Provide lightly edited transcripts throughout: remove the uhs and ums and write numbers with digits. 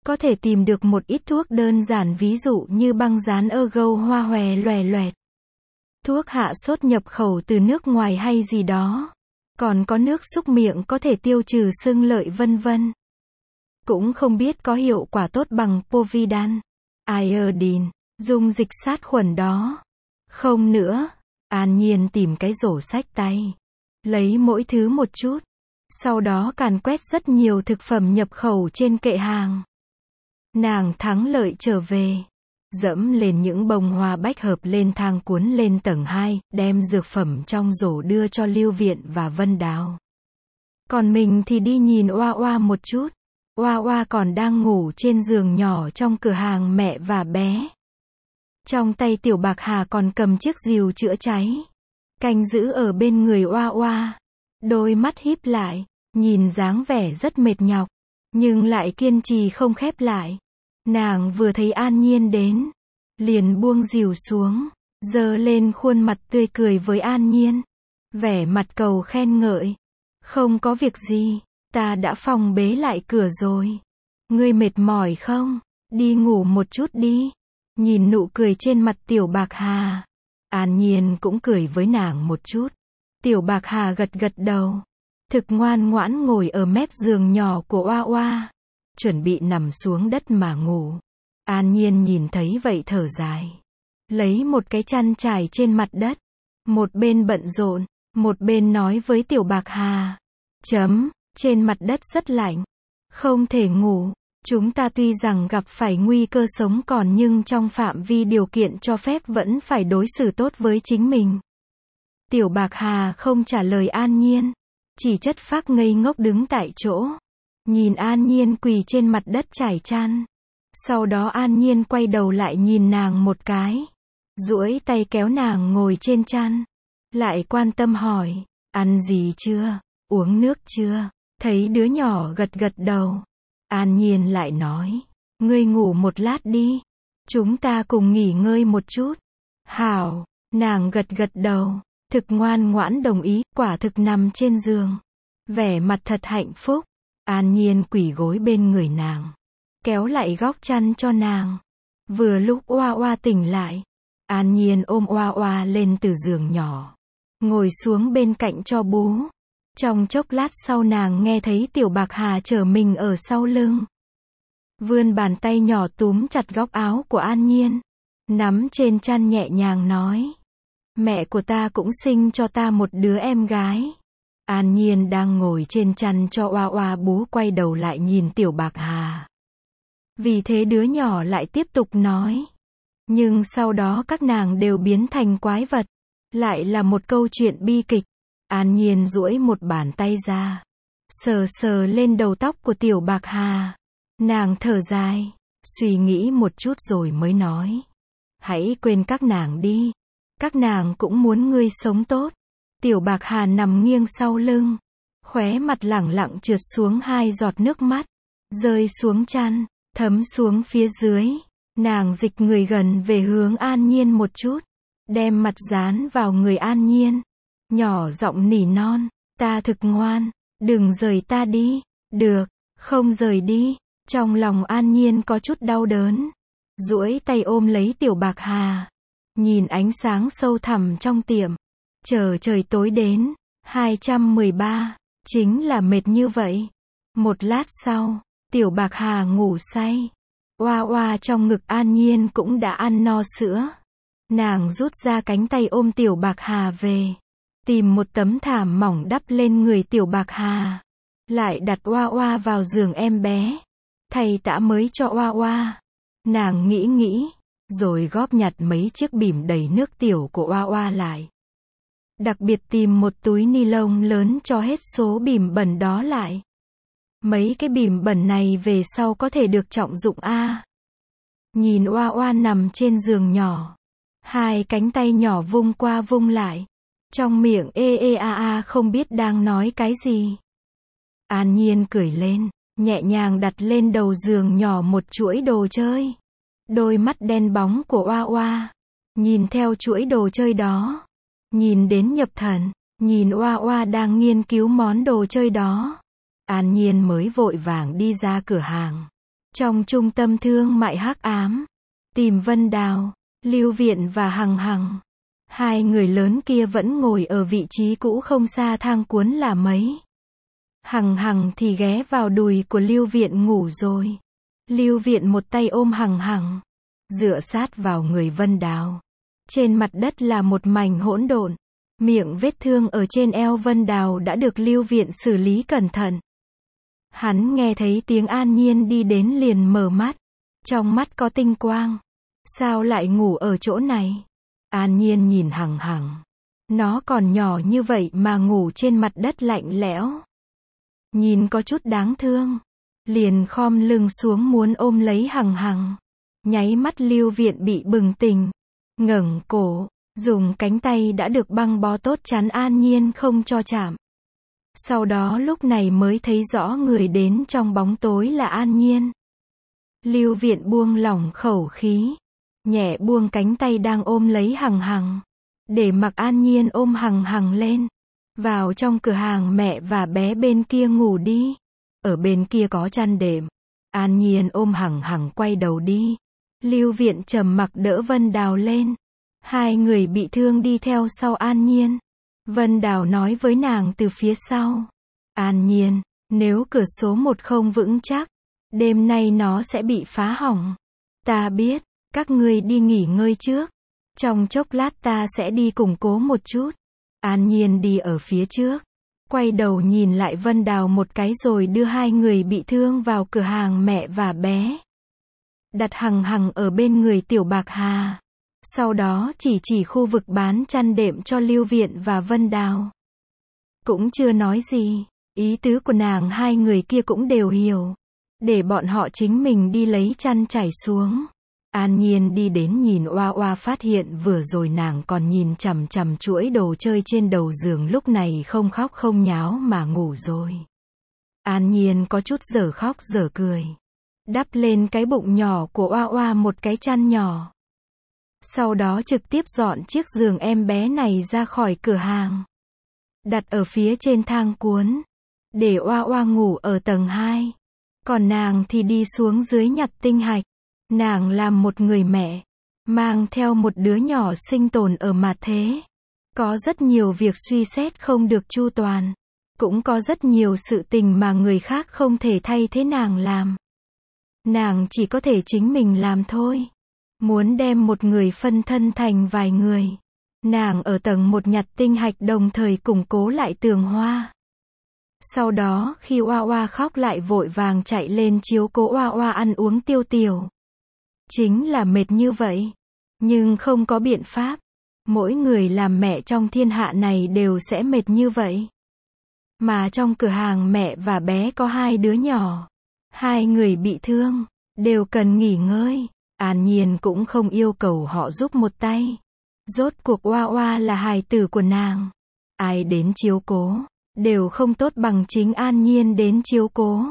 Có thể tìm được một ít thuốc đơn giản ví dụ như băng dán ergo hoa hòe loè loẹt. Thuốc hạ sốt nhập khẩu từ nước ngoài hay gì đó. Còn có nước súc miệng có thể tiêu trừ sưng lợi vân vân. Cũng không biết có hiệu quả tốt bằng Povidone, iodine, dung dịch sát khuẩn đó. Không nữa, An Nhiên tìm cái rổ xách tay. Lấy mỗi thứ một chút. Sau đó càn quét rất nhiều thực phẩm nhập khẩu trên kệ hàng. Nàng thắng lợi trở về. Dẫm lên những bông hoa bách hợp lên thang cuốn lên tầng 2, đem dược phẩm trong rổ đưa cho Lưu Viện và Vân Đào. Còn mình thì đi nhìn Oa Oa một chút. Oa Oa còn đang ngủ trên giường nhỏ trong cửa hàng mẹ và bé. Trong tay Tiểu Bạc Hà còn cầm chiếc rìu chữa cháy. Canh giữ ở bên người Oa Oa. Đôi mắt híp lại, nhìn dáng vẻ rất mệt nhọc. Nhưng lại kiên trì không khép lại. Nàng vừa thấy An Nhiên đến. Liền buông rìu xuống. Giơ lên khuôn mặt tươi cười với An Nhiên. Vẻ mặt cầu khen ngợi. Không có việc gì. Ta đã phòng bế lại cửa rồi. Ngươi mệt mỏi không? Đi ngủ một chút đi. Nhìn nụ cười trên mặt Tiểu Bạc Hà. An Nhiên cũng cười với nàng một chút. Tiểu Bạc Hà gật gật đầu. Thực ngoan ngoãn ngồi ở mép giường nhỏ của Oa Oa. Chuẩn bị nằm xuống đất mà ngủ. An Nhiên nhìn thấy vậy thở dài. Lấy một cái chăn trải trên mặt đất. Một bên bận rộn, một bên nói với Tiểu Bạc Hà. Trên mặt đất rất lạnh. Không thể ngủ. Chúng ta tuy rằng gặp phải nguy cơ sống còn nhưng trong phạm vi điều kiện cho phép vẫn phải đối xử tốt với chính mình. Tiểu Bạc Hà không trả lời An Nhiên. Chỉ chất phác ngây ngốc đứng tại chỗ. Nhìn An Nhiên quỳ trên mặt đất trải chăn. Sau đó An Nhiên quay đầu lại nhìn nàng một cái. Duỗi tay kéo nàng ngồi trên chăn. Lại quan tâm hỏi. Ăn gì chưa? Uống nước chưa? Thấy đứa nhỏ gật gật đầu. An Nhiên lại nói. Ngươi ngủ một lát đi. Chúng ta cùng nghỉ ngơi một chút. Hảo. Nàng gật gật đầu. Thực ngoan ngoãn đồng ý. Quả thực nằm trên giường. Vẻ mặt thật hạnh phúc. An Nhiên quỳ gối bên người nàng. Kéo lại góc chăn cho nàng. Vừa lúc Oa Oa tỉnh lại. An Nhiên ôm Oa Oa lên từ giường nhỏ. Ngồi xuống bên cạnh cho bú. Trong chốc lát sau nàng nghe thấy Tiểu Bạc Hà chở mình ở sau lưng. Vươn bàn tay nhỏ túm chặt góc áo của An Nhiên. Nắm trên chăn nhẹ nhàng nói. Mẹ của ta cũng sinh cho ta một đứa em gái. An Nhiên đang ngồi trên chăn cho Oa Oa bú quay đầu lại nhìn Tiểu Bạc Hà. Vì thế đứa nhỏ lại tiếp tục nói. Nhưng sau đó các nàng đều biến thành quái vật. Lại là một câu chuyện bi kịch. An Nhiên duỗi một bàn tay ra. Sờ sờ lên đầu tóc của Tiểu Bạc Hà. Nàng thở dài. Suy nghĩ một chút rồi mới nói. Hãy quên các nàng đi. Các nàng cũng muốn ngươi sống tốt. Tiểu Bạc Hà nằm nghiêng sau lưng. Khóe mặt lẳng lặng trượt xuống 2 giọt nước mắt. Rơi xuống chăn. Thấm xuống phía dưới. Nàng dịch người gần về hướng An Nhiên một chút. Đem mặt dán vào người An Nhiên. Nhỏ giọng nỉ non. Ta thực ngoan. Đừng rời ta đi. Được. Không rời đi. Trong lòng An Nhiên có chút đau đớn. Duỗi tay ôm lấy Tiểu Bạc Hà. Nhìn ánh sáng sâu thẳm trong tiệm. Chờ trời tối đến. 213. Chính là mệt như vậy. Một lát sau. Tiểu Bạc Hà ngủ say. Oa Oa trong ngực An Nhiên cũng đã ăn no sữa. Nàng rút ra cánh tay ôm Tiểu Bạc Hà về. Tìm một tấm thảm mỏng đắp lên người Tiểu Bạc Hà. Lại đặt Oa Oa vào giường em bé. Thay tã mới cho Oa Oa. Nàng nghĩ. Rồi góp nhặt mấy chiếc bỉm đầy nước tiểu của Oa Oa lại. Đặc biệt tìm một túi ni lông lớn cho hết số bỉm bẩn đó lại. Mấy cái bỉm bẩn này về sau có thể được trọng dụng a. Nhìn Oa Oa nằm trên giường nhỏ. 2 cánh tay nhỏ vung qua vung lại. Trong miệng a không biết đang nói cái gì. An Nhiên cười lên, nhẹ nhàng đặt lên đầu giường nhỏ một chuỗi đồ chơi. Đôi mắt đen bóng của Oa Oa. Nhìn theo chuỗi đồ chơi đó. Nhìn đến nhập thần. Nhìn Oa Oa đang nghiên cứu món đồ chơi đó. An Nhiên mới vội vàng đi ra cửa hàng. Trong trung tâm thương mại hắc ám, tìm Vân Đào, Lưu Viện và Hằng Hằng. Hai người lớn kia vẫn ngồi ở vị trí cũ không xa thang cuốn là mấy. Hằng Hằng thì ghé vào đùi của Lưu Viện ngủ rồi. Lưu Viện một tay ôm Hằng Hằng, dựa sát vào người Vân Đào. Trên mặt đất là một mảnh hỗn độn. Miệng vết thương ở trên eo Vân Đào đã được Lưu Viện xử lý cẩn thận. Hắn nghe thấy tiếng An Nhiên đi đến liền mở mắt. Trong mắt có tinh quang. Sao lại ngủ ở chỗ này? An Nhiên nhìn Hằng Hằng. Nó còn nhỏ như vậy mà ngủ trên mặt đất lạnh lẽo. Nhìn có chút đáng thương. Liền khom lưng xuống muốn ôm lấy Hằng Hằng. Nháy mắt Lưu Viện bị bừng tỉnh. Ngẩng cổ, dùng cánh tay đã được băng bó tốt chắn An Nhiên không cho chạm. Sau đó lúc này mới thấy rõ người đến trong bóng tối là An Nhiên. Lưu Viện buông lỏng khẩu khí, nhẹ buông cánh tay đang ôm lấy Hằng Hằng, để mặc An Nhiên ôm Hằng Hằng lên. Vào trong cửa hàng mẹ và bé bên kia ngủ đi. Ở bên kia có chăn đệm. An Nhiên ôm Hằng Hằng quay đầu đi. Lưu Viện trầm mặc đỡ Vân Đào lên. Hai người bị thương đi theo sau An Nhiên. Vân Đào nói với nàng từ phía sau. An Nhiên, nếu cửa số 1 không vững chắc, đêm nay nó sẽ bị phá hỏng. Ta biết, các ngươi đi nghỉ ngơi trước. Trong chốc lát ta sẽ đi củng cố một chút. An Nhiên đi ở phía trước. Quay đầu nhìn lại Vân Đào một cái rồi đưa hai người bị thương vào cửa hàng mẹ và bé. Đặt Hằng Hằng ở bên người Tiểu Bạc Hà. Sau đó chỉ khu vực bán chăn đệm cho Lưu Viện và Vân Đào. Cũng chưa nói gì. Ý tứ của nàng hai người kia cũng đều hiểu. Để bọn họ chính mình đi lấy chăn trải xuống. An Nhiên đi đến nhìn Oa Oa phát hiện vừa rồi nàng còn nhìn chằm chằm chuỗi đồ chơi trên đầu giường lúc này không khóc không nháo mà ngủ rồi. An Nhiên có chút dở khóc dở cười. Đắp lên cái bụng nhỏ của Oa Oa một cái chăn nhỏ. Sau đó trực tiếp dọn chiếc giường em bé này ra khỏi cửa hàng. Đặt ở phía trên thang cuốn. Để Oa Oa ngủ ở tầng 2. Còn nàng thì đi xuống dưới nhặt tinh hạch. Nàng làm một người mẹ. Mang theo một đứa nhỏ sinh tồn ở mặt thế. Có rất nhiều việc suy xét không được chu toàn. Cũng có rất nhiều sự tình mà người khác không thể thay thế nàng làm. Nàng chỉ có thể chính mình làm thôi. Muốn đem một người phân thân thành vài người. Nàng ở tầng 1 nhặt tinh hạch đồng thời củng cố lại tường hoa. Sau đó khi Oa Oa khóc lại vội vàng chạy lên chiếu cố Oa Oa ăn uống tiêu tiểu. Chính là mệt như vậy. Nhưng không có biện pháp. Mỗi người làm mẹ trong thiên hạ này đều sẽ mệt như vậy. Mà trong cửa hàng mẹ và bé có hai đứa nhỏ. Hai người bị thương. Đều cần nghỉ ngơi. An Nhiên cũng không yêu cầu họ giúp một tay. Rốt cuộc Oa Oa là hài tử của nàng. Ai đến chiếu cố. Đều không tốt bằng chính An Nhiên đến chiếu cố.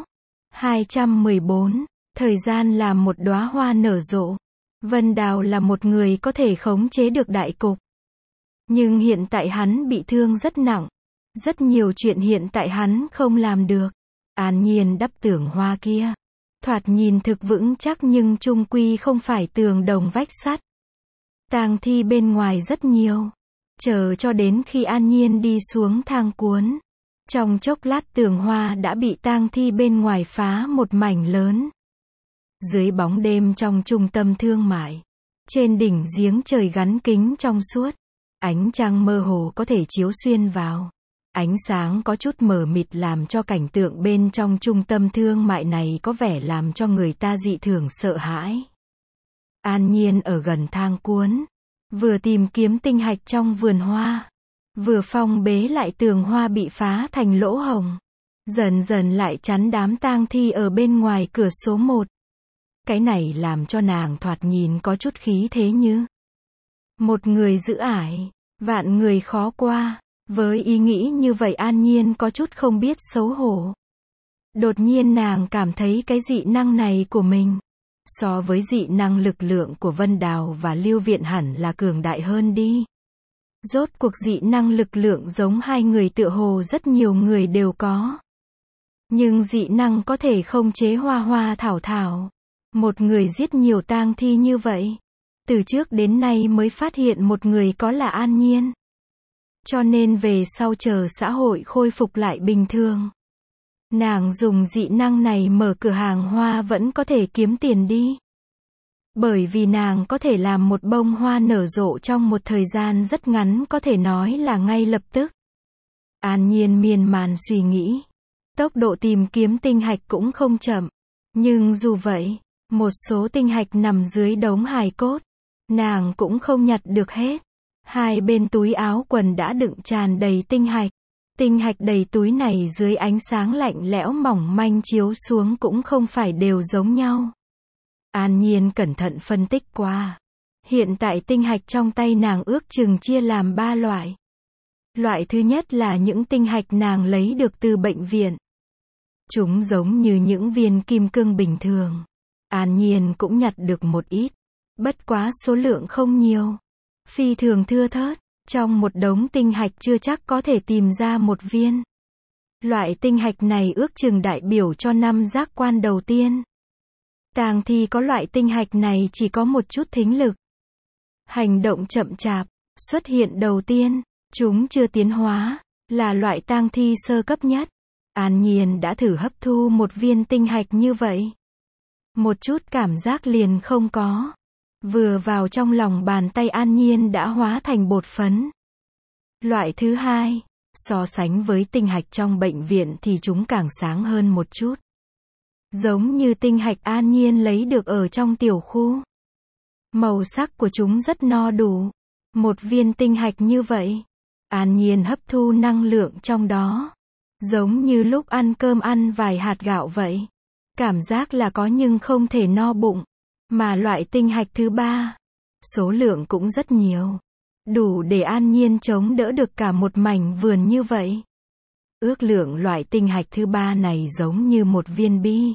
214. Thời gian làm một đóa hoa nở rộ. Vân Đào là một người có thể khống chế được đại cục. Nhưng hiện tại hắn bị thương rất nặng. Rất nhiều chuyện hiện tại hắn không làm được. An Nhiên đắp tường hoa kia. Thoạt nhìn thực vững chắc nhưng chung quy không phải tường đồng vách sắt. Tang thi bên ngoài rất nhiều. Chờ cho đến khi An Nhiên đi xuống thang cuốn. Trong chốc lát tường hoa đã bị tang thi bên ngoài phá một mảnh lớn. Dưới bóng đêm trong trung tâm thương mại. Trên đỉnh giếng trời gắn kính trong suốt. Ánh trăng mơ hồ có thể chiếu xuyên vào. Ánh sáng có chút mờ mịt làm cho cảnh tượng bên trong trung tâm thương mại này có vẻ làm cho người ta dị thường sợ hãi. An Nhiên ở gần thang cuốn. Vừa tìm kiếm tinh hạch trong vườn hoa. Vừa phong bế lại tường hoa bị phá thành lỗ hổng. Dần dần lại chắn đám tang thi ở bên ngoài cửa số 1. Cái này làm cho nàng thoạt nhìn có chút khí thế như. Một người giữ ải, vạn người khó qua. Với ý nghĩ như vậy An Nhiên có chút không biết xấu hổ. Đột nhiên nàng cảm thấy cái dị năng này của mình. So với dị năng lực lượng của Vân Đào và Lưu Viện hẳn là cường đại hơn đi. Rốt cuộc dị năng lực lượng giống hai người tựa hồ rất nhiều người đều có. Nhưng dị năng có thể không chế hoa hoa thảo thảo. Một người giết nhiều tang thi như vậy. Từ trước đến nay mới phát hiện một người có là An Nhiên. Cho nên về sau chờ xã hội khôi phục lại bình thường. Nàng dùng dị năng này mở cửa hàng hoa vẫn có thể kiếm tiền đi. Bởi vì nàng có thể làm một bông hoa nở rộ trong một thời gian rất ngắn, có thể nói là ngay lập tức. An Nhiên miên man suy nghĩ. Tốc độ tìm kiếm tinh hạch cũng không chậm. Nhưng dù vậy, một số tinh hạch nằm dưới đống hài cốt. Nàng cũng không nhặt được hết. Hai bên túi áo quần đã đựng tràn đầy tinh hạch. Tinh hạch đầy túi này dưới ánh sáng lạnh lẽo mỏng manh chiếu xuống cũng không phải đều giống nhau. An Nhiên cẩn thận phân tích qua. Hiện tại tinh hạch trong tay nàng ước chừng chia làm 3 loại. Loại thứ nhất là những tinh hạch nàng lấy được từ bệnh viện. Chúng giống như những viên kim cương bình thường. An Nhiên cũng nhặt được một ít. Bất quá số lượng không nhiều. Phi thường thưa thớt. Trong một đống tinh hạch chưa chắc có thể tìm ra một viên. Loại tinh hạch này ước chừng đại biểu cho 5 giác quan đầu tiên. Tang thi có loại tinh hạch này chỉ có một chút thính lực. Hành động chậm chạp, xuất hiện đầu tiên, chúng chưa tiến hóa, là loại tang thi sơ cấp nhất. An Nhiên đã thử hấp thu một viên tinh hạch như vậy. Một chút cảm giác liền không có. Vừa vào trong lòng bàn tay An Nhiên đã hóa thành bột phấn. Loại thứ hai, so sánh với tinh hạch trong bệnh viện thì chúng càng sáng hơn một chút. Giống như tinh hạch An Nhiên lấy được ở trong tiểu khu. Màu sắc của chúng rất no đủ. Một viên tinh hạch như vậy, An Nhiên hấp thu năng lượng trong đó. Giống như lúc ăn cơm ăn vài hạt gạo vậy. Cảm giác là có nhưng không thể no bụng. Mà loại tinh hạch thứ ba, số lượng cũng rất nhiều. Đủ để An Nhiên chống đỡ được cả một mảnh vườn như vậy. Ước lượng loại tinh hạch thứ ba này giống như một viên bi.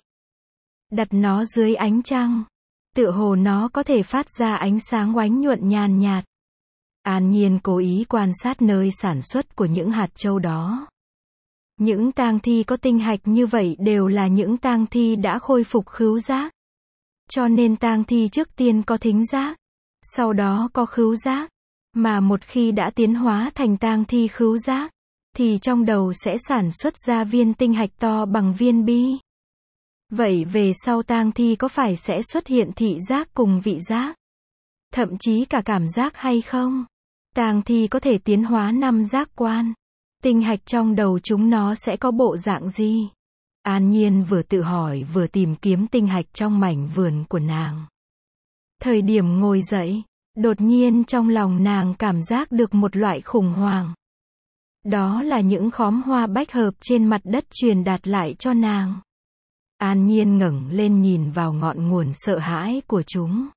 Đặt nó dưới ánh trăng. Tựa hồ nó có thể phát ra ánh sáng oánh nhuận nhàn nhạt. An Nhiên cố ý quan sát nơi sản xuất của những hạt châu đó. Những tang thi có tinh hạch như vậy đều là những tang thi đã khôi phục khứu giác. Cho nên tang thi trước tiên có thính giác, sau đó có khứu giác. Mà một khi đã tiến hóa thành tang thi khứu giác, thì trong đầu sẽ sản xuất ra viên tinh hạch to bằng viên bi. Vậy về sau tang thi có phải sẽ xuất hiện thị giác cùng vị giác? Thậm chí cả cảm giác hay không? Tang thi có thể tiến hóa 5 giác quan. Tinh hạch trong đầu chúng nó sẽ có bộ dạng gì? An Nhiên vừa tự hỏi vừa tìm kiếm tinh hạch trong mảnh vườn của nàng. Thời điểm ngồi dậy, đột nhiên trong lòng nàng cảm giác được một loại khủng hoảng. Đó là những khóm hoa bách hợp trên mặt đất truyền đạt lại cho nàng. An Nhiên ngẩng lên nhìn vào ngọn nguồn sợ hãi của chúng.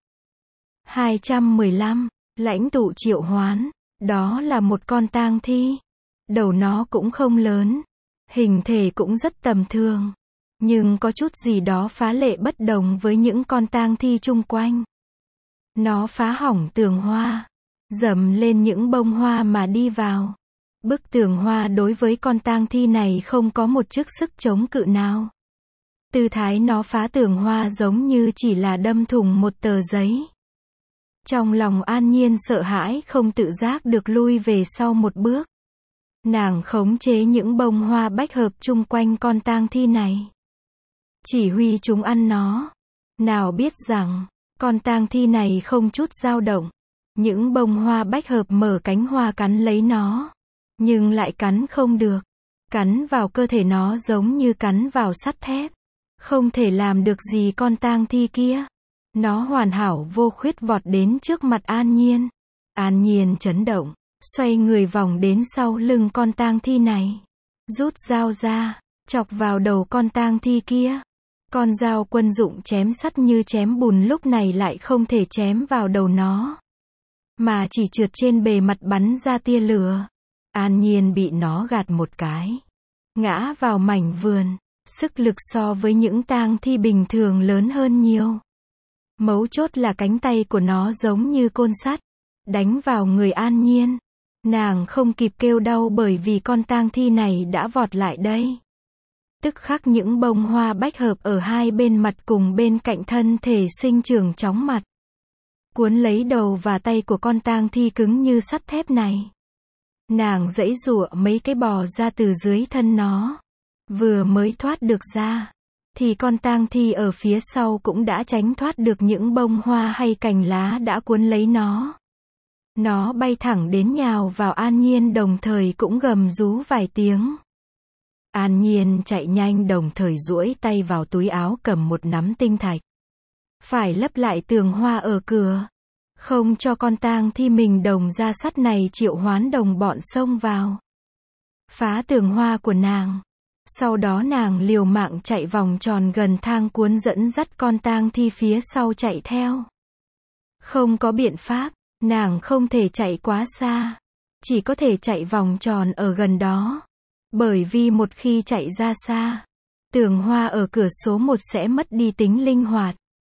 215. Lãnh tụ triệu hoán. Đó là một con tang thi. Đầu nó cũng không lớn. Hình thể cũng rất tầm thường. Nhưng có chút gì đó phá lệ bất đồng với những con tang thi chung quanh. Nó phá hỏng tường hoa. Dầm lên những bông hoa mà đi vào. Bức tường hoa đối với con tang thi này không có một chút sức chống cự nào. Tư thái nó phá tường hoa giống như chỉ là đâm thủng một tờ giấy. Trong lòng An Nhiên sợ hãi không tự giác được lui về sau một bước. Nàng khống chế những bông hoa bách hợp chung quanh con tang thi này. Chỉ huy chúng ăn nó. Nào biết rằng, con tang thi này không chút dao động. Những bông hoa bách hợp mở cánh hoa cắn lấy nó. Nhưng lại cắn không được. Cắn vào cơ thể nó giống như cắn vào sắt thép. Không thể làm được gì con tang thi kia. Nó hoàn hảo vô khuyết vọt đến trước mặt An Nhiên. An Nhiên chấn động, xoay người vòng đến sau lưng con tang thi này. Rút dao ra, chọc vào đầu con tang thi kia. Con dao quân dụng chém sắt như chém bùn lúc này lại không thể chém vào đầu nó. Mà chỉ trượt trên bề mặt bắn ra tia lửa. An Nhiên bị nó gạt một cái. Ngã vào mảnh vườn. Sức lực so với những tang thi bình thường lớn hơn nhiều. Mấu chốt là cánh tay của nó giống như côn sắt. Đánh vào người An Nhiên. Nàng không kịp kêu đau bởi vì con tang thi này đã vọt lại đây. Tức khắc những bông hoa bách hợp ở hai bên mặt cùng bên cạnh thân thể sinh trưởng chóng mặt, cuốn lấy đầu và tay của con tang thi cứng như sắt thép này. Nàng giãy giụa mấy cái bò ra từ dưới thân nó. Vừa mới thoát được ra, thì con tang thi ở phía sau cũng đã tránh thoát được những bông hoa hay cành lá đã cuốn lấy nó. Nó bay thẳng đến nhào vào An Nhiên đồng thời cũng gầm rú vài tiếng. An Nhiên chạy nhanh đồng thời duỗi tay vào túi áo cầm một nắm tinh thạch. Phải lấp lại tường hoa ở cửa. Không cho con tang thi mình đồng ra sắt này triệu hoán đồng bọn xông vào. Phá tường hoa của nàng. Sau đó nàng liều mạng chạy vòng tròn gần thang cuốn dẫn dắt con tang thi phía sau chạy theo. Không có biện pháp, nàng không thể chạy quá xa. Chỉ có thể chạy vòng tròn ở gần đó. Bởi vì một khi chạy ra xa, tường hoa ở cửa số 1 sẽ mất đi tính linh hoạt.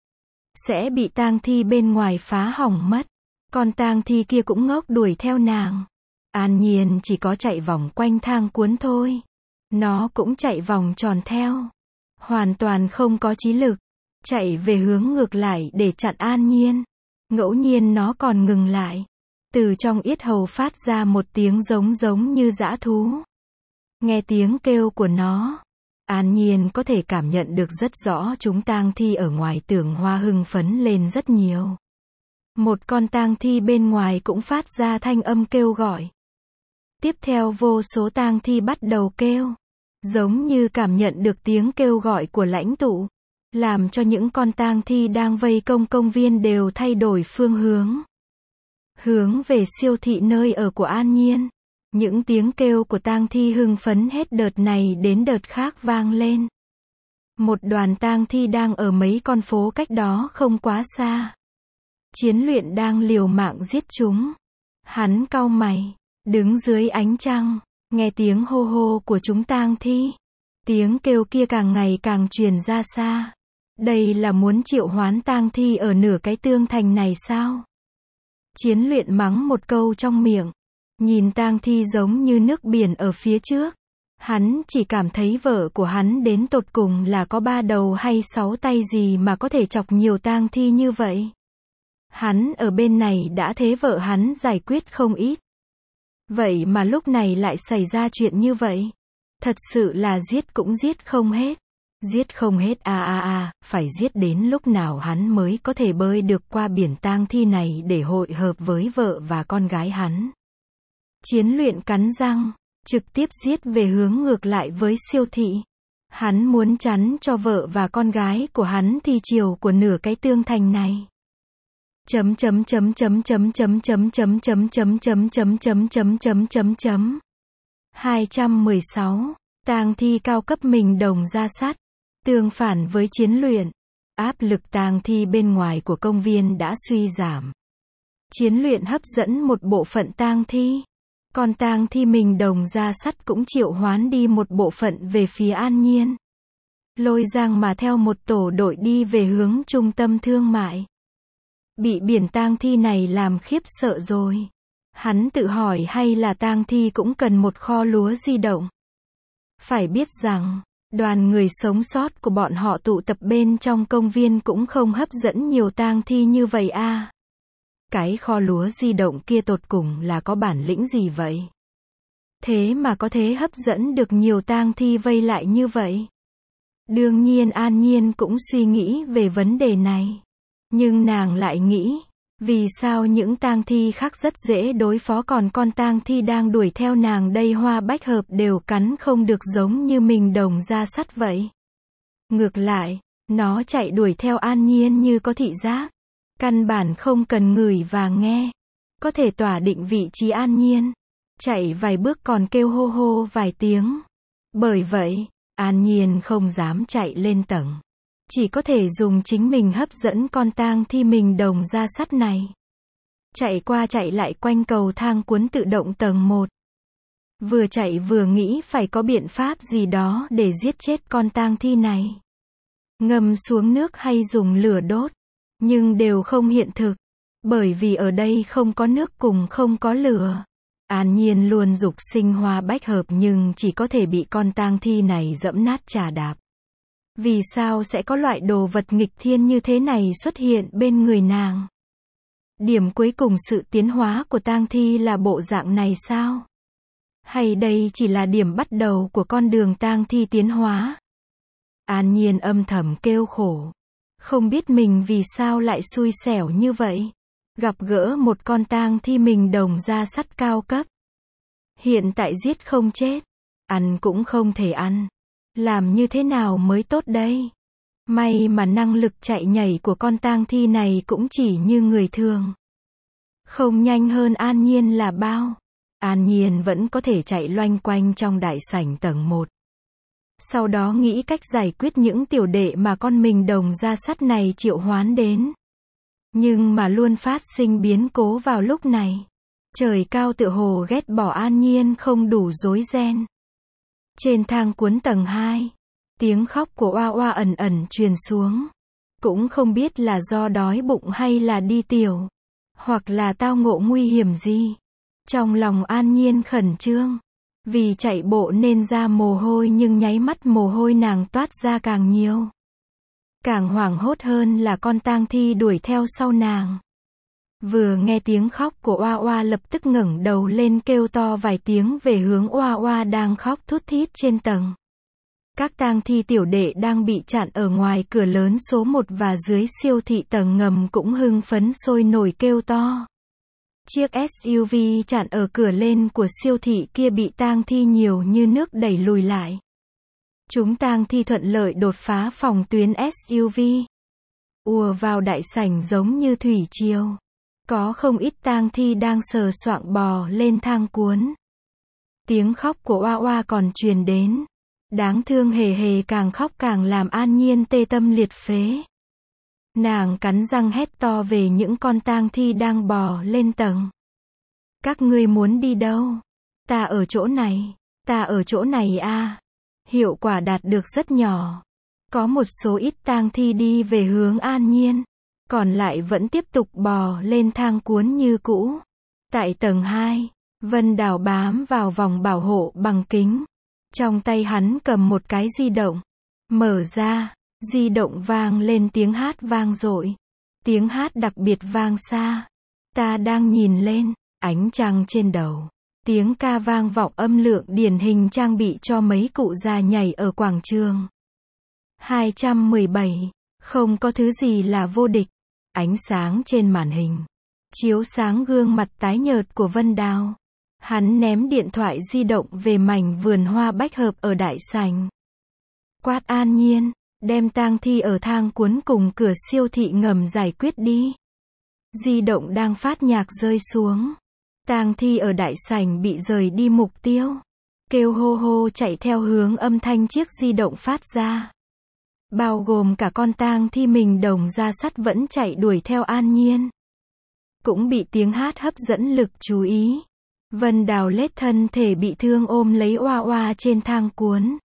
Sẽ bị tang thi bên ngoài phá hỏng mất. Con tang thi kia cũng ngốc đuổi theo nàng. An Nhiên chỉ có chạy vòng quanh thang cuốn thôi. Nó cũng chạy vòng tròn theo. Hoàn toàn không có chí lực. Chạy về hướng ngược lại để chặn An Nhiên. Ngẫu nhiên nó còn ngừng lại. Từ trong yết hầu phát ra một tiếng giống như dã thú. Nghe tiếng kêu của nó, An Nhiên có thể cảm nhận được rất rõ chúng tang thi ở ngoài tường hoa hưng phấn lên rất nhiều. Một con tang thi bên ngoài cũng phát ra thanh âm kêu gọi. Tiếp theo vô số tang thi bắt đầu kêu, giống như cảm nhận được tiếng kêu gọi của lãnh tụ, làm cho những con tang thi đang vây công công viên đều thay đổi phương hướng. Hướng về siêu thị nơi ở của An Nhiên. Những tiếng kêu của tang thi hưng phấn hết đợt này đến đợt khác vang lên. Một đoàn tang thi đang ở mấy con phố cách đó không quá xa. Chiến Luyện đang liều mạng giết chúng. Hắn cau mày, đứng dưới ánh trăng, nghe tiếng hô hô của chúng tang thi. Tiếng kêu kia càng ngày càng truyền ra xa. Đây là muốn triệu hoán tang thi ở nửa cái tường thành này sao? Chiến Luyện mắng một câu trong miệng. Nhìn tang thi giống như nước biển ở phía trước. Hắn chỉ cảm thấy vợ của hắn đến tột cùng là có 3 đầu hay 6 tay gì mà có thể chọc nhiều tang thi như vậy. Hắn ở bên này đã thế vợ hắn giải quyết không ít. Vậy mà lúc này lại xảy ra chuyện như vậy. Thật sự là giết cũng giết không hết. Giết không hết phải giết đến lúc nào hắn mới có thể bơi được qua biển tang thi này để hội hợp với vợ và con gái hắn. Chiến Luyện cắn răng, trực tiếp giết về hướng ngược lại với siêu thị. Hắn muốn chắn cho vợ và con gái của hắn thi chiều của nửa cái tường thành này. 216. Tang thi cao cấp mình đồng ra sắt. Tương phản với Chiến Luyện, áp lực tang thi bên ngoài của công viên đã suy giảm. Chiến Luyện hấp dẫn một bộ phận tang thi. Còn tang thi mình đồng ra sắt cũng triệu hoán đi một bộ phận về phía An Nhiên. Lôi Giang mà theo một tổ đội đi về hướng trung tâm thương mại. Bị biển tang thi này làm khiếp sợ rồi. Hắn tự hỏi hay là tang thi cũng cần một kho lúa di động. Phải biết rằng, đoàn người sống sót của bọn họ tụ tập bên trong công viên cũng không hấp dẫn nhiều tang thi như vậy à. Cái kho lúa di động kia tột cùng là có bản lĩnh gì vậy? Thế mà có thể hấp dẫn được nhiều tang thi vây lại như vậy. Đương nhiên An Nhiên cũng suy nghĩ về vấn đề này. Nhưng nàng lại nghĩ, vì sao những tang thi khác rất dễ đối phó còn con tang thi đang đuổi theo nàng đây hoa bách hợp đều cắn không được giống như mình đồng ra sắt vậy. Ngược lại, nó chạy đuổi theo An Nhiên như có thị giác. Căn bản không cần ngửi và nghe. Có thể tỏa định vị trí An Nhiên. Chạy vài bước còn kêu hô hô vài tiếng. Bởi vậy, An Nhiên không dám chạy lên tầng. Chỉ có thể dùng chính mình hấp dẫn con tang thi mình đồng ra sắt này. Chạy qua chạy lại quanh cầu thang cuốn tự động tầng 1. Vừa chạy vừa nghĩ phải có biện pháp gì đó để giết chết con tang thi này. Ngâm xuống nước hay dùng lửa đốt. Nhưng đều không hiện thực. Bởi vì ở đây không có nước cùng không có lửa. An Nhiên luôn dục sinh hoa bách hợp nhưng chỉ có thể bị con tang thi này dẫm nát chà đạp. Vì sao sẽ có loại đồ vật nghịch thiên như thế này xuất hiện bên người nàng? Điểm cuối cùng sự tiến hóa của tang thi là bộ dạng này sao? Hay đây chỉ là điểm bắt đầu của con đường tang thi tiến hóa? An Nhiên âm thầm kêu khổ. Không biết mình vì sao lại xui xẻo như vậy. Gặp gỡ một con tang thi mình đồng da sắt cao cấp. Hiện tại giết không chết. Ăn cũng không thể ăn. Làm như thế nào mới tốt đây? May mà năng lực chạy nhảy của con tang thi này cũng chỉ như người thường. Không nhanh hơn An Nhiên là bao. An Nhiên vẫn có thể chạy loanh quanh trong đại sảnh tầng 1. Sau đó nghĩ cách giải quyết những tiểu đệ mà con mình đồng da sắt này triệu hoán đến. Nhưng mà luôn phát sinh biến cố vào lúc này. Trời cao tựa hồ ghét bỏ An Nhiên không đủ rối ren. Trên thang cuốn tầng 2, tiếng khóc của Oa Oa ẩn ẩn truyền xuống. Cũng không biết là do đói bụng hay là đi tiểu, hoặc là tao ngộ nguy hiểm gì. Trong lòng An Nhiên khẩn trương. Vì chạy bộ nên ra mồ hôi nhưng nháy mắt mồ hôi nàng toát ra càng nhiều. Càng hoảng hốt hơn là con tang thi đuổi theo sau nàng. Vừa nghe tiếng khóc của Oa Oa lập tức ngẩng đầu lên kêu to vài tiếng về hướng Oa Oa đang khóc thút thít trên tầng. Các tang thi tiểu đệ đang bị chặn ở ngoài cửa lớn số 1 và dưới siêu thị tầng ngầm cũng hưng phấn sôi nổi kêu to. Chiếc SUV chặn ở cửa lên của siêu thị kia bị tang thi nhiều như nước đẩy lùi lại. Chúng tang thi thuận lợi đột phá phòng tuyến SUV. Ùa vào đại sảnh giống như thủy triều. Có không ít tang thi đang sờ soạng bò lên thang cuốn. Tiếng khóc của Oa Oa còn truyền đến. Đáng thương hề hề càng khóc càng làm An Nhiên tê tâm liệt phế. Nàng cắn răng hét to về những con tang thi đang bò lên tầng. Các ngươi muốn đi đâu? Ta ở chỗ này. Ta ở chỗ này a. Hiệu quả đạt được rất nhỏ. Có một số ít tang thi đi về hướng An Nhiên. Còn lại vẫn tiếp tục bò lên thang cuốn như cũ. Tại tầng 2, Vân Đào bám vào vòng bảo hộ bằng kính. Trong tay hắn cầm một cái di động. Mở ra, di động vang lên tiếng hát vang dội. Tiếng hát đặc biệt vang xa. Ta đang nhìn lên, ánh trăng trên đầu. Tiếng ca vang vọng âm lượng điển hình trang bị cho mấy cụ già nhảy ở quảng trường. 217. Không có thứ gì là vô địch. Ánh sáng trên màn hình chiếu sáng gương mặt tái nhợt của Vân Đào. Hắn ném điện thoại di động về mảnh vườn hoa bách hợp ở đại sảnh. Quát An Nhiên, đem tang thi ở thang cuốn cùng cửa siêu thị ngầm giải quyết đi. Di động đang phát nhạc rơi xuống. Tang thi ở đại sảnh bị rời đi mục tiêu. Kêu hô hô chạy theo hướng âm thanh chiếc di động phát ra. Bao gồm cả con tang thi mình đồng da sắt vẫn chạy đuổi theo An Nhiên. Cũng bị tiếng hát hấp dẫn lực chú ý. Vân Đào lết thân thể bị thương ôm lấy Oa Oa trên thang cuốn.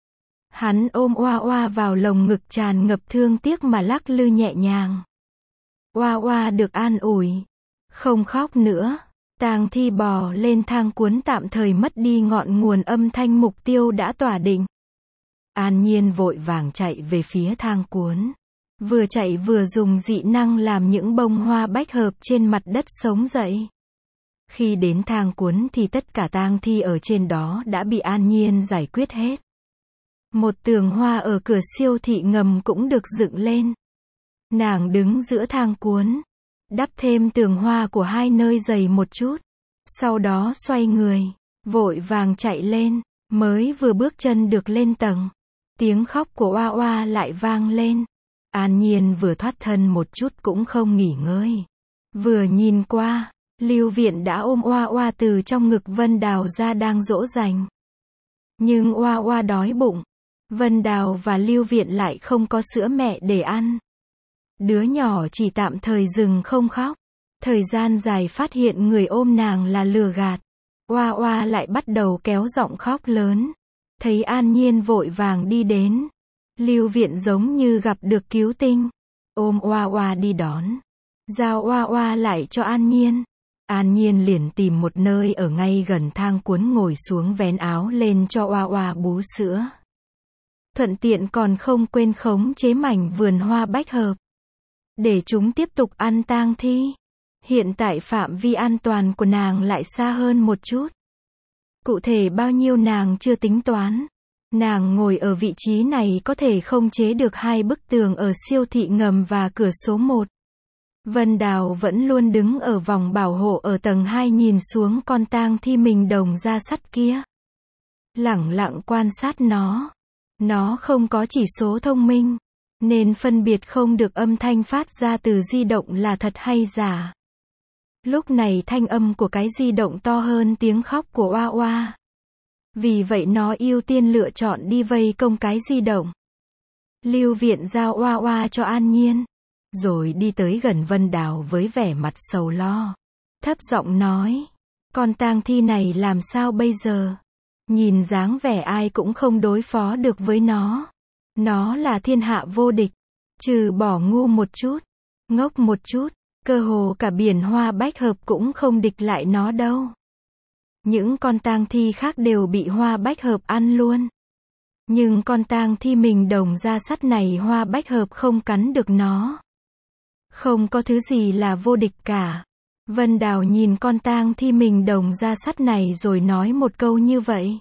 Hắn ôm Oa Oa vào lồng ngực tràn ngập thương tiếc mà lắc lư nhẹ nhàng. Oa Oa được an ủi. Không khóc nữa. Tang thi bò lên thang cuốn tạm thời mất đi ngọn nguồn âm thanh mục tiêu đã tỏa định. An Nhiên vội vàng chạy về phía thang cuốn. Vừa chạy vừa dùng dị năng làm những bông hoa bách hợp trên mặt đất sống dậy. Khi đến thang cuốn thì tất cả tang thi ở trên đó đã bị An Nhiên giải quyết hết. Một tường hoa ở cửa siêu thị ngầm cũng được dựng lên. Nàng đứng giữa thang cuốn. Đắp thêm tường hoa của hai nơi dày một chút. Sau đó xoay người. Vội vàng chạy lên. Mới vừa bước chân được lên tầng. Tiếng khóc của Oa Oa lại vang lên. An Nhiên vừa thoát thân một chút cũng không nghỉ ngơi. Vừa nhìn qua, Lưu Viện đã ôm Oa Oa từ trong ngực Vân Đào ra đang dỗ dành. Nhưng Oa Oa đói bụng. Vân Đào và Lưu Viện lại không có sữa mẹ để ăn. Đứa nhỏ chỉ tạm thời dừng không khóc. Thời gian dài phát hiện người ôm nàng là lừa gạt. Oa Oa lại bắt đầu kéo giọng khóc lớn. Thấy An Nhiên vội vàng đi đến. Lưu Viện giống như gặp được cứu tinh. Ôm Oa Oa đi đón. Giao Oa Oa lại cho An Nhiên. An Nhiên liền tìm một nơi ở ngay gần thang cuốn ngồi xuống vén áo lên cho Oa Oa bú sữa. Thuận tiện còn không quên khống chế mảnh vườn hoa bách hợp. Để chúng tiếp tục ăn tang thi. Hiện tại phạm vi an toàn của nàng lại xa hơn một chút. Cụ thể bao nhiêu nàng chưa tính toán. Nàng ngồi ở vị trí này có thể khống chế được 2 bức tường ở siêu thị ngầm và cửa số 1. Vân Đào vẫn luôn đứng ở vòng bảo hộ ở tầng 2 nhìn xuống con tang thi mình đồng da sắt kia. Lẳng lặng quan sát nó. Nó không có chỉ số thông minh, nên phân biệt không được âm thanh phát ra từ di động là thật hay giả. Lúc này thanh âm của cái di động to hơn tiếng khóc của Oa Oa. Vì vậy nó ưu tiên lựa chọn đi vây công cái di động. Lưu Viện giao Oa Oa cho An Nhiên, rồi đi tới gần Vân Đào với vẻ mặt sầu lo. Thấp giọng nói, con tang thi này làm sao bây giờ? Nhìn dáng vẻ ai cũng không đối phó được với nó. Nó là thiên hạ vô địch. Trừ bỏ ngu một chút, ngốc một chút, cơ hồ cả biển hoa bách hợp cũng không địch lại nó đâu. Những con tang thi khác đều bị hoa bách hợp ăn luôn. Nhưng con tang thi mình đồng da sắt này hoa bách hợp không cắn được nó. Không có thứ gì là vô địch cả. Vân Đào nhìn con tang thi mình đồng da sắt này rồi nói một câu như vậy.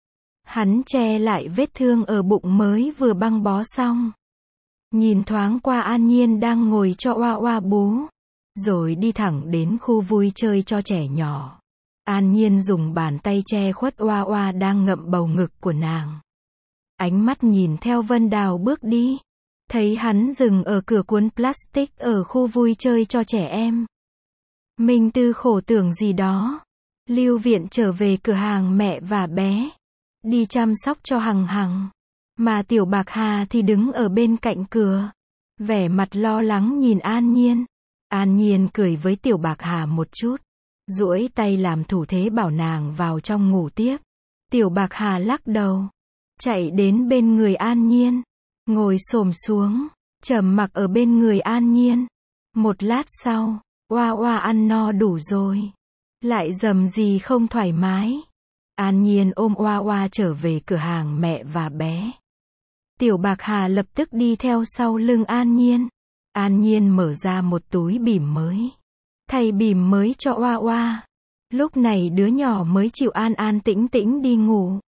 Hắn che lại vết thương ở bụng mới vừa băng bó xong. Nhìn thoáng qua An Nhiên đang ngồi cho Oa Oa bú. Rồi đi thẳng đến khu vui chơi cho trẻ nhỏ. An Nhiên dùng bàn tay che khuất Oa Oa đang ngậm bầu ngực của nàng. Ánh mắt nhìn theo Vân Đào bước đi. Thấy hắn dừng ở cửa cuốn plastic ở khu vui chơi cho trẻ em. Minh Tư khổ tưởng gì đó. Lưu Viện trở về cửa hàng mẹ và bé. Đi chăm sóc cho Hằng Hằng. Mà Tiểu Bạc Hà thì đứng ở bên cạnh cửa. Vẻ mặt lo lắng nhìn An Nhiên. An Nhiên cười với Tiểu Bạc Hà một chút. Duỗi tay làm thủ thế bảo nàng vào trong ngủ tiếp. Tiểu Bạc Hà lắc đầu. Chạy đến bên người An Nhiên. Ngồi xổm xuống. Trầm mặc ở bên người An Nhiên. Một lát sau, Oa Oa ăn no đủ rồi. Lại rầm gì không thoải mái. An Nhiên ôm Oa Oa trở về cửa hàng mẹ và bé. Tiểu Bạc Hà lập tức đi theo sau lưng An Nhiên. An Nhiên mở ra một túi bỉm mới. Thay bỉm mới cho Oa Oa. Lúc này đứa nhỏ mới chịu an an tĩnh tĩnh đi ngủ.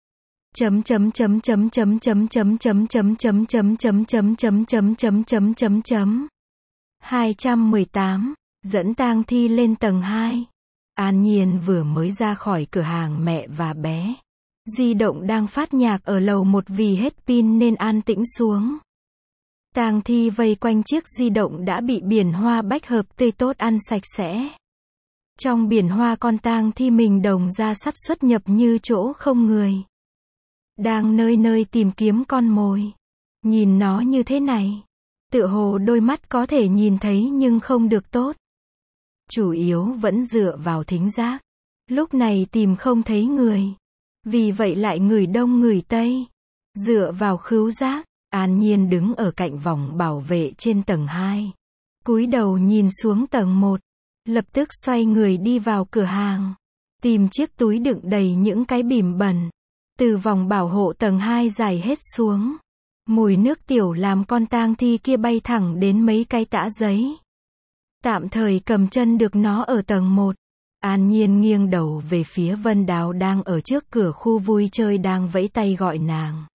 218. Dẫn tang thi lên tầng 2. An Nhiên vừa mới ra khỏi cửa hàng mẹ và bé. Di động đang phát nhạc ở lầu 1 vì hết pin nên an tĩnh xuống. Tang thi vây quanh chiếc di động đã bị biển hoa bách hợp tươi tốt ăn sạch sẽ. Trong biển hoa con tang thi mình đồng da sắt xuất nhập như chỗ không người. Đang nơi nơi tìm kiếm con mồi. Nhìn nó như thế này. Tựa hồ đôi mắt có thể nhìn thấy nhưng không được tốt. Chủ yếu vẫn dựa vào thính giác. Lúc này tìm không thấy người. Vì vậy lại ngửi đông ngửi tây. Dựa vào khứu giác, An Nhiên đứng ở cạnh vòng bảo vệ trên tầng 2. Cúi đầu nhìn xuống tầng 1. Lập tức xoay người đi vào cửa hàng. Tìm chiếc túi đựng đầy những cái bỉm bẩn. Từ vòng bảo hộ tầng 2 dài hết xuống. Mùi nước tiểu làm con tang thi kia bay thẳng đến mấy cái tã giấy. Tạm thời cầm chân được nó ở tầng 1. An Nhiên nghiêng đầu về phía Vân Đào đang ở trước cửa khu vui chơi đang vẫy tay gọi nàng.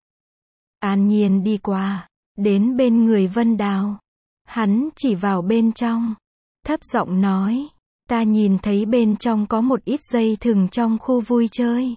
An Nhiên đi qua, đến bên người Vân Đào. Hắn chỉ vào bên trong. Thấp giọng nói, ta nhìn thấy bên trong có một ít dây thừng trong khu vui chơi.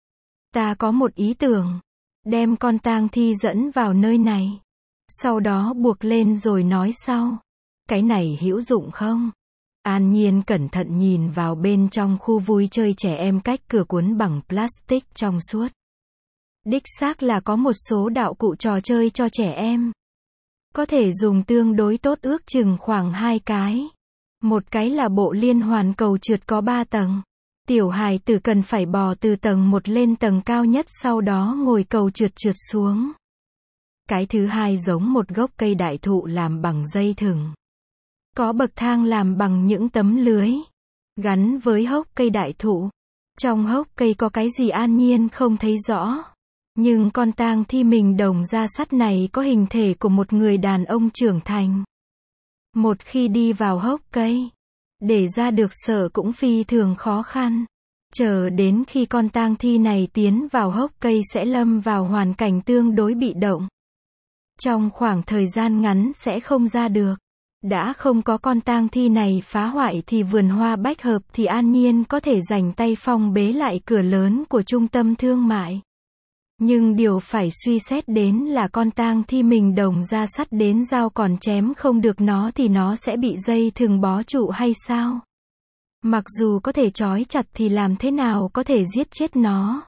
Ta có một ý tưởng. Đem con tang thi dẫn vào nơi này. Sau đó buộc lên rồi nói sau. Cái này hữu dụng không? An Nhiên cẩn thận nhìn vào bên trong khu vui chơi trẻ em cách cửa cuốn bằng plastic trong suốt. Đích xác là có một số đạo cụ trò chơi cho trẻ em. Có thể dùng tương đối tốt ước chừng khoảng 2 cái. Một cái là bộ liên hoàn cầu trượt có 3 tầng. Tiểu hài tử cần phải bò từ tầng 1 lên tầng cao nhất sau đó ngồi cầu trượt trượt xuống. Cái thứ hai giống một gốc cây đại thụ làm bằng dây thừng. Có bậc thang làm bằng những tấm lưới. gắn với hốc cây đại thụ. Trong hốc cây có cái gì An Nhiên không thấy rõ. Nhưng con tang thi mình đồng da sắt này có hình thể của một người đàn ông trưởng thành. Một khi đi vào hốc cây, để ra được sợ cũng phi thường khó khăn. Chờ đến khi con tang thi này tiến vào hốc cây sẽ lâm vào hoàn cảnh tương đối bị động. Trong khoảng thời gian ngắn sẽ không ra được. Đã không có con tang thi này phá hoại thì vườn hoa bách hợp thì An Nhiên có thể rảnh tay phong bế lại cửa lớn của trung tâm thương mại. Nhưng điều phải suy xét đến là con tang thi mình đồng da sắt đến dao còn chém không được nó thì nó sẽ bị dây thừng bó trụ hay sao? Mặc dù có thể trói chặt thì làm thế nào có thể giết chết nó?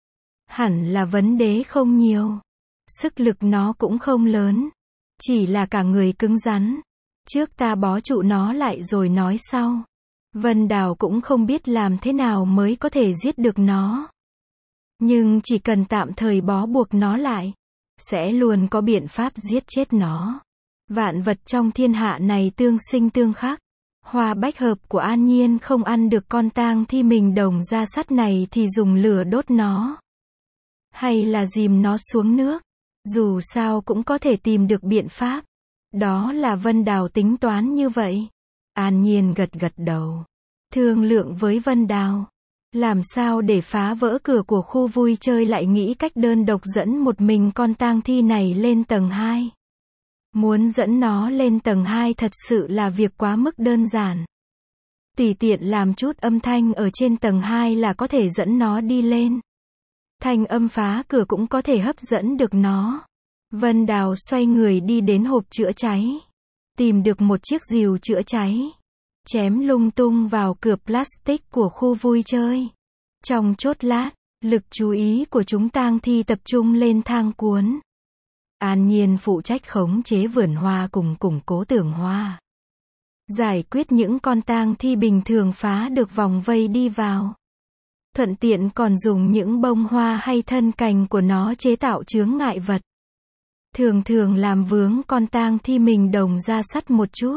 Hẳn là vấn đề không nhiều. Sức lực nó cũng không lớn. Chỉ là cả người cứng rắn. Trước ta bó trụ nó lại rồi nói sau. Vân Đào cũng không biết làm thế nào mới có thể giết được nó. Nhưng chỉ cần tạm thời bó buộc nó lại, sẽ luôn có biện pháp giết chết nó. Vạn vật trong thiên hạ này tương sinh tương khắc. Hoa bách hợp của An Nhiên không ăn được con tang thi mình đồng da sắt này thì dùng lửa đốt nó. Hay là dìm nó xuống nước. Dù sao cũng có thể tìm được biện pháp. Đó là Vân Đào tính toán như vậy. An Nhiên gật gật đầu. Thương lượng với Vân Đào. Làm sao để phá vỡ cửa của khu vui chơi lại nghĩ cách đơn độc dẫn một mình con tang thi này lên tầng 2. Muốn dẫn nó lên tầng 2 thật sự là việc quá mức đơn giản. Tùy tiện làm chút âm thanh ở trên tầng 2 là có thể dẫn nó đi lên. Thanh âm phá cửa cũng có thể hấp dẫn được nó. Vân Đào xoay người đi đến hộp chữa cháy. Tìm được một chiếc rìu chữa cháy. Chém lung tung vào cửa plastic của khu vui chơi. Trong chốc lát, lực chú ý của chúng tang thi tập trung lên thang cuốn. An Nhiên phụ trách khống chế vườn hoa cùng củng cố tường hoa. Giải quyết những con tang thi bình thường phá được vòng vây đi vào. Thuận tiện còn dùng những bông hoa hay thân cành của nó chế tạo chướng ngại vật. Thường thường làm vướng con tang thi mình đồng da sắt một chút.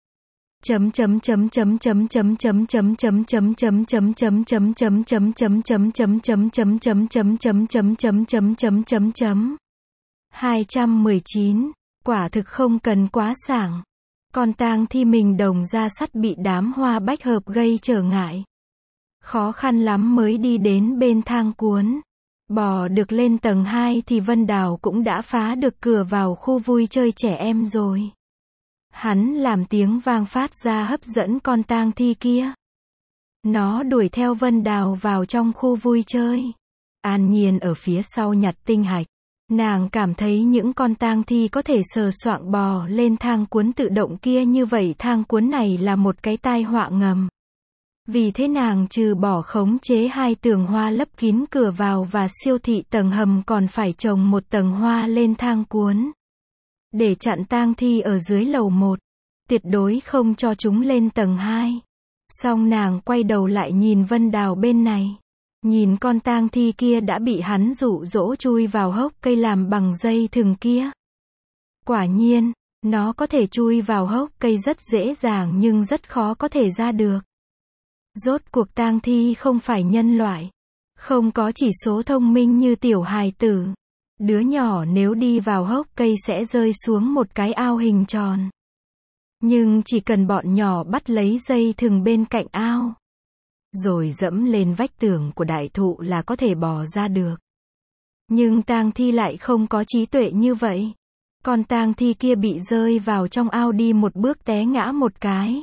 ...219, quả thực không cần quá sảng. Con tang thi mình đồng da sắt bị đám hoa bách hợp gây trở ngại. Khó khăn lắm mới đi đến bên thang cuốn. Bò được lên tầng 2 thì Vân Đào cũng đã phá được cửa vào khu vui chơi trẻ em rồi. Hắn làm tiếng vang phát ra hấp dẫn con tang thi kia. Nó đuổi theo Vân Đào vào trong khu vui chơi. An Nhiên ở phía sau nhặt tinh hạch. Nàng cảm thấy những con tang thi có thể sờ soạng bò lên thang cuốn tự động kia như vậy thang cuốn này là một cái tai họa ngầm. Vì thế nàng trừ bỏ khống chế 2 tường hoa lấp kín cửa vào và siêu thị tầng hầm còn phải trồng một tầng hoa lên thang cuốn. Để chặn tang thi ở dưới lầu 1. Tuyệt đối không cho chúng lên tầng 2. Xong nàng quay đầu lại nhìn Vân Đào bên này. Nhìn con tang thi kia đã bị hắn dụ dỗ chui vào hốc cây làm bằng dây thừng kia. Quả nhiên, nó có thể chui vào hốc cây rất dễ dàng nhưng rất khó có thể ra được. Rốt cuộc tang thi không phải nhân loại. Không có chỉ số thông minh như tiểu hài tử. Đứa nhỏ nếu đi vào hốc cây sẽ rơi xuống một cái ao hình tròn. Nhưng chỉ cần bọn nhỏ bắt lấy dây thừng bên cạnh ao. Rồi dẫm lên vách tường của đại thụ là có thể bò ra được. Nhưng tang thi lại không có trí tuệ như vậy. Con tang thi kia bị rơi vào trong ao đi một bước té ngã một cái.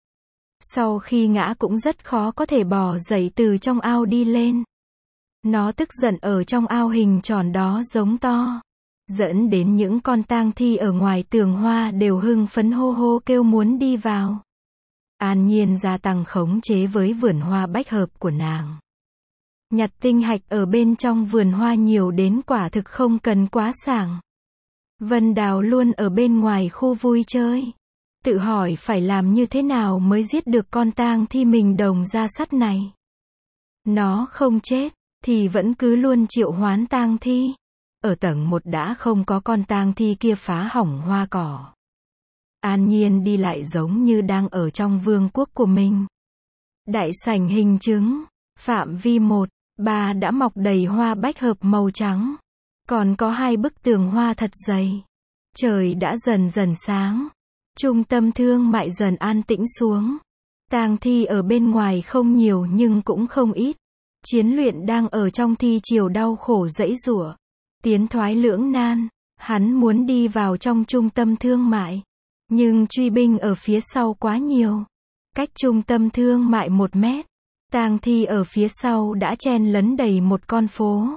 Sau khi ngã cũng rất khó có thể bò dậy từ trong ao đi lên. Nó tức giận ở trong ao hình tròn đó giống to. Dẫn đến những con tang thi ở ngoài tường hoa đều hưng phấn hô hô kêu muốn đi vào. An Nhiên gia tăng khống chế với vườn hoa bách hợp của nàng. Nhặt tinh hạch ở bên trong vườn hoa nhiều đến quả thực không cần quá sảng. Vân Đào luôn ở bên ngoài khu vui chơi. Tự hỏi phải làm như thế nào mới giết được con tang thi mình đồng da sắt này. Nó không chết, thì vẫn cứ luôn triệu hoán tang thi. Ở tầng 1 đã không có con tang thi kia phá hỏng hoa cỏ. An Nhiên đi lại giống như đang ở trong vương quốc của mình. Đại sảnh hình trứng, phạm vi 1/3 đã mọc đầy hoa bách hợp màu trắng. Còn có 2 bức tường hoa thật dày. Trời đã dần dần sáng. Trung tâm thương mại dần an tĩnh xuống. Tang thi ở bên ngoài không nhiều nhưng cũng không ít. Chiến luyện đang ở trong thi chiều đau khổ giãy giụa. Tiến thoái lưỡng nan. Hắn muốn đi vào trong trung tâm thương mại. Nhưng truy binh ở phía sau quá nhiều. Cách trung tâm thương mại 1 mét. Tang thi ở phía sau đã chen lấn đầy một con phố.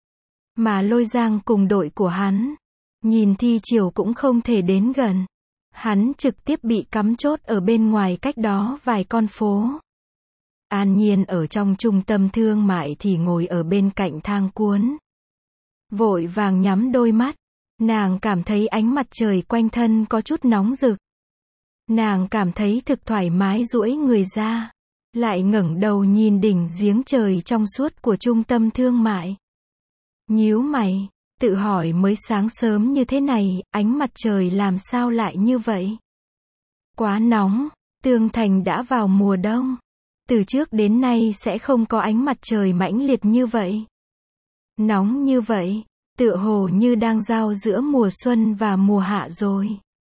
Mà Lôi Giang cùng đội của hắn. Nhìn thi chiều cũng không thể đến gần. Hắn trực tiếp bị cắm chốt ở bên ngoài cách đó vài con phố. An Nhiên ở trong trung tâm thương mại thì ngồi ở bên cạnh thang cuốn. Vội vàng nhắm đôi mắt. Nàng cảm thấy ánh mặt trời quanh thân có chút nóng rực. Nàng cảm thấy thực thoải mái duỗi người ra. Lại ngẩng đầu nhìn đỉnh giếng trời trong suốt của trung tâm thương mại. Nhíu mày, tự hỏi mới sáng sớm như thế này, ánh mặt trời làm sao lại như vậy? Quá nóng, Tương Thành đã vào mùa đông. Từ trước đến nay sẽ không có ánh mặt trời mãnh liệt như vậy. Nóng như vậy, tựa hồ như đang giao giữa mùa xuân và mùa hạ rồi.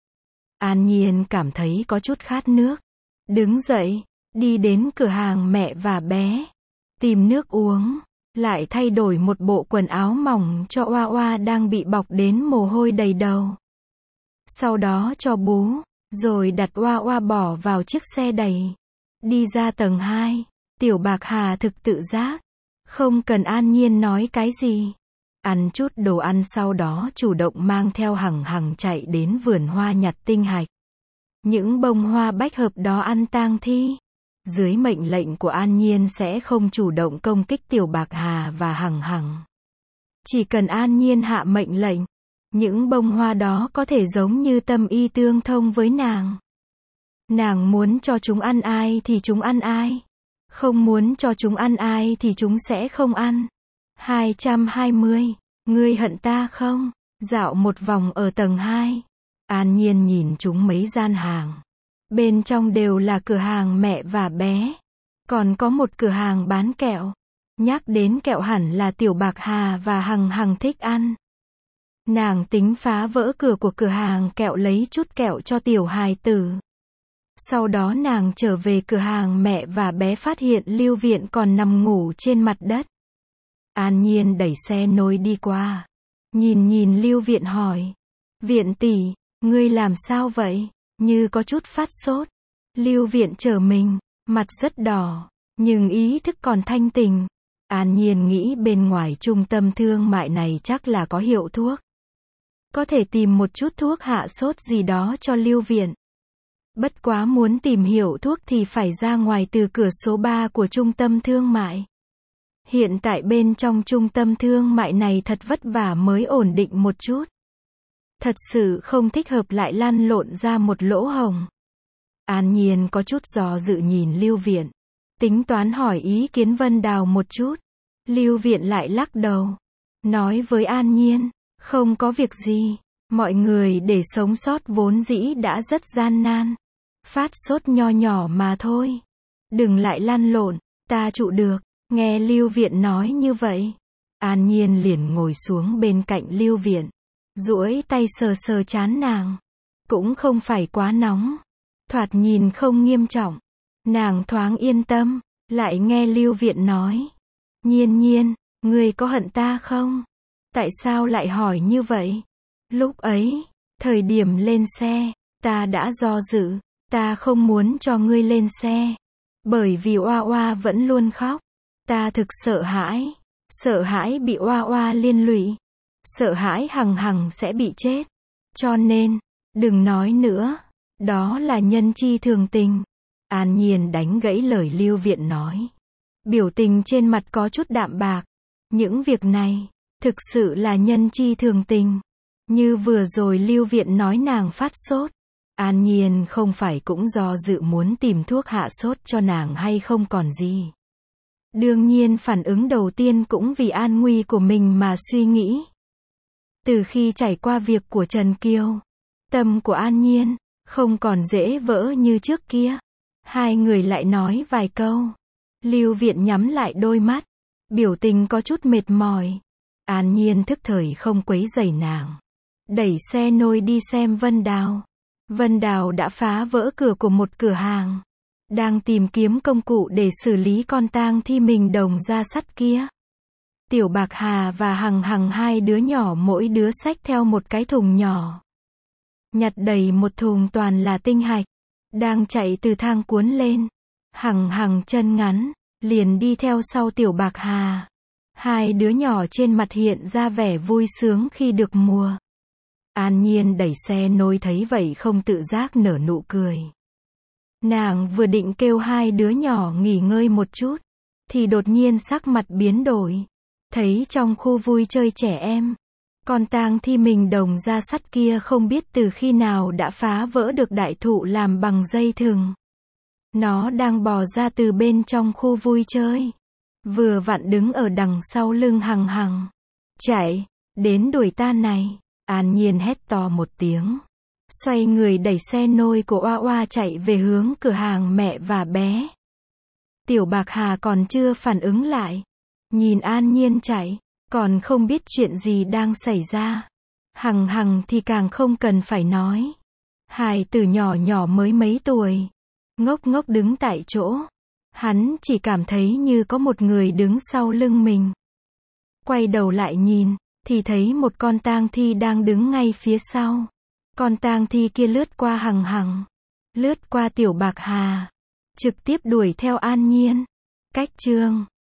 An Nhiên cảm thấy có chút khát nước. Đứng dậy, đi đến cửa hàng mẹ và bé. Tìm nước uống. Lại thay đổi một bộ quần áo mỏng cho Oa Oa đang bị bọc đến mồ hôi đầy đầu. Sau đó cho bú, rồi đặt Oa Oa bỏ vào chiếc xe đẩy. Đi ra tầng 2, Tiểu Bạc Hà thực tự giác. Không cần An Nhiên nói cái gì. Ăn chút đồ ăn sau đó chủ động mang theo Hằng Hằng chạy đến vườn hoa nhặt tinh hạch. Những bông hoa bách hợp đó ăn tang thi. Dưới mệnh lệnh của An Nhiên sẽ không chủ động công kích Tiểu Bạc Hà và Hằng Hằng. Chỉ cần An Nhiên hạ mệnh lệnh, những bông hoa đó có thể giống như tâm y tương thông với nàng. Nàng muốn cho chúng ăn ai thì chúng ăn ai. Không muốn cho chúng ăn ai thì chúng sẽ không ăn. 220. Ngươi hận ta không? Dạo một vòng ở tầng 2. An Nhiên nhìn chúng mấy gian hàng. Bên trong đều là cửa hàng mẹ và bé. Còn có một cửa hàng bán kẹo. Nhắc đến kẹo hẳn là Tiểu Bạc Hà và Hằng Hằng thích ăn. Nàng tính phá vỡ cửa của cửa hàng kẹo lấy chút kẹo cho tiểu hài tử. Sau đó nàng trở về cửa hàng mẹ và bé phát hiện Lưu Viện còn nằm ngủ trên mặt đất. An Nhiên đẩy xe nôi đi qua. Nhìn Lưu Viện hỏi. Viện tỷ, ngươi làm sao vậy? Như có chút phát sốt. Lưu Viện trở mình, mặt rất đỏ, nhưng ý thức còn thanh tỉnh. An Nhiên nghĩ bên ngoài trung tâm thương mại này chắc là có hiệu thuốc. Có thể tìm một chút thuốc hạ sốt gì đó cho Lưu Viện. Bất quá muốn tìm hiểu thuốc thì phải ra ngoài từ cửa số 3 của trung tâm thương mại. Hiện tại bên trong trung tâm thương mại này thật vất vả mới ổn định một chút. Thật sự không thích hợp lại lăn lộn ra một lỗ hổng. An Nhiên có chút do dự nhìn Lưu Viện. Tính toán hỏi ý kiến Vân Đào một chút. Lưu Viện lại lắc đầu. Nói với An Nhiên, không có việc gì. Mọi người để sống sót vốn dĩ đã rất gian nan. Phát sốt nho nhỏ mà thôi. Đừng lại lăn lộn, ta trụ được. Nghe Lưu Viện nói như vậy. An Nhiên liền ngồi xuống bên cạnh Lưu Viện. Duỗi tay sờ sờ trán nàng. Cũng không phải quá nóng. Thoạt nhìn không nghiêm trọng. Nàng thoáng yên tâm. Lại nghe Lưu Viện nói. Nhiên, ngươi có hận ta không? Tại sao lại hỏi như vậy? Lúc ấy, thời điểm lên xe, ta đã do dự. Ta không muốn cho ngươi lên xe. Bởi vì Oa Oa vẫn luôn khóc. Ta thực sợ hãi. Sợ hãi bị Oa Oa liên lụy. Sợ hãi Hằng Hằng sẽ bị chết. Cho nên, đừng nói nữa. Đó là nhân chi thường tình. An Nhiên đánh gãy lời Lưu Viện nói. Biểu tình trên mặt có chút đạm bạc. Những việc này, thực sự là nhân chi thường tình. Như vừa rồi Lưu Viện nói nàng phát sốt. An Nhiên không phải cũng do dự muốn tìm thuốc hạ sốt cho nàng hay không còn gì. Đương nhiên phản ứng đầu tiên cũng vì an nguy của mình mà suy nghĩ. Từ khi trải qua việc của Trần Kiều, tâm của An Nhiên không còn dễ vỡ như trước kia. Hai người lại nói vài câu. Lưu Viện nhắm lại đôi mắt, biểu tình có chút mệt mỏi. An Nhiên thức thời không quấy rầy nàng. Đẩy xe nôi đi xem Vân Đào. Vân Đào đã phá vỡ cửa của một cửa hàng. Đang tìm kiếm công cụ để xử lý con tang thi mình đồng ra sắt kia. Tiểu Bạc Hà và Hằng Hằng hai đứa nhỏ mỗi đứa xách theo một cái thùng nhỏ. Nhặt đầy một thùng toàn là tinh hạch. Đang chạy từ thang cuốn lên. Hằng Hằng chân ngắn, liền đi theo sau Tiểu Bạc Hà. Hai đứa nhỏ trên mặt hiện ra vẻ vui sướng khi được mua. An Nhiên đẩy xe nôi thấy vậy không tự giác nở nụ cười. Nàng vừa định kêu hai đứa nhỏ nghỉ ngơi một chút, thì đột nhiên sắc mặt biến đổi. Thấy trong khu vui chơi trẻ em, con tang thi mình đồng ra sắt kia không biết từ khi nào đã phá vỡ được đại thụ làm bằng dây thừng. Nó đang bò ra từ bên trong khu vui chơi. Vừa vặn đứng ở đằng sau lưng Hằng Hằng. Chạy, đến đuổi ta này. An Nhiên hét to một tiếng. Xoay người đẩy xe nôi của Oa Oa chạy về hướng cửa hàng mẹ và bé. Tiểu Bạc Hà còn chưa phản ứng lại. Nhìn An Nhiên chạy, còn không biết chuyện gì đang xảy ra. Hằng Hằng thì càng không cần phải nói. Hài tử nhỏ nhỏ mới mấy tuổi. Ngốc ngốc đứng tại chỗ. Hắn chỉ cảm thấy như có một người đứng sau lưng mình. Quay đầu lại nhìn, thì thấy một con tang thi đang đứng ngay phía sau. Con tang thi kia lướt qua Hằng Hằng, lướt qua Tiểu Bạc Hà, trực tiếp đuổi theo An Nhiên. Cách chương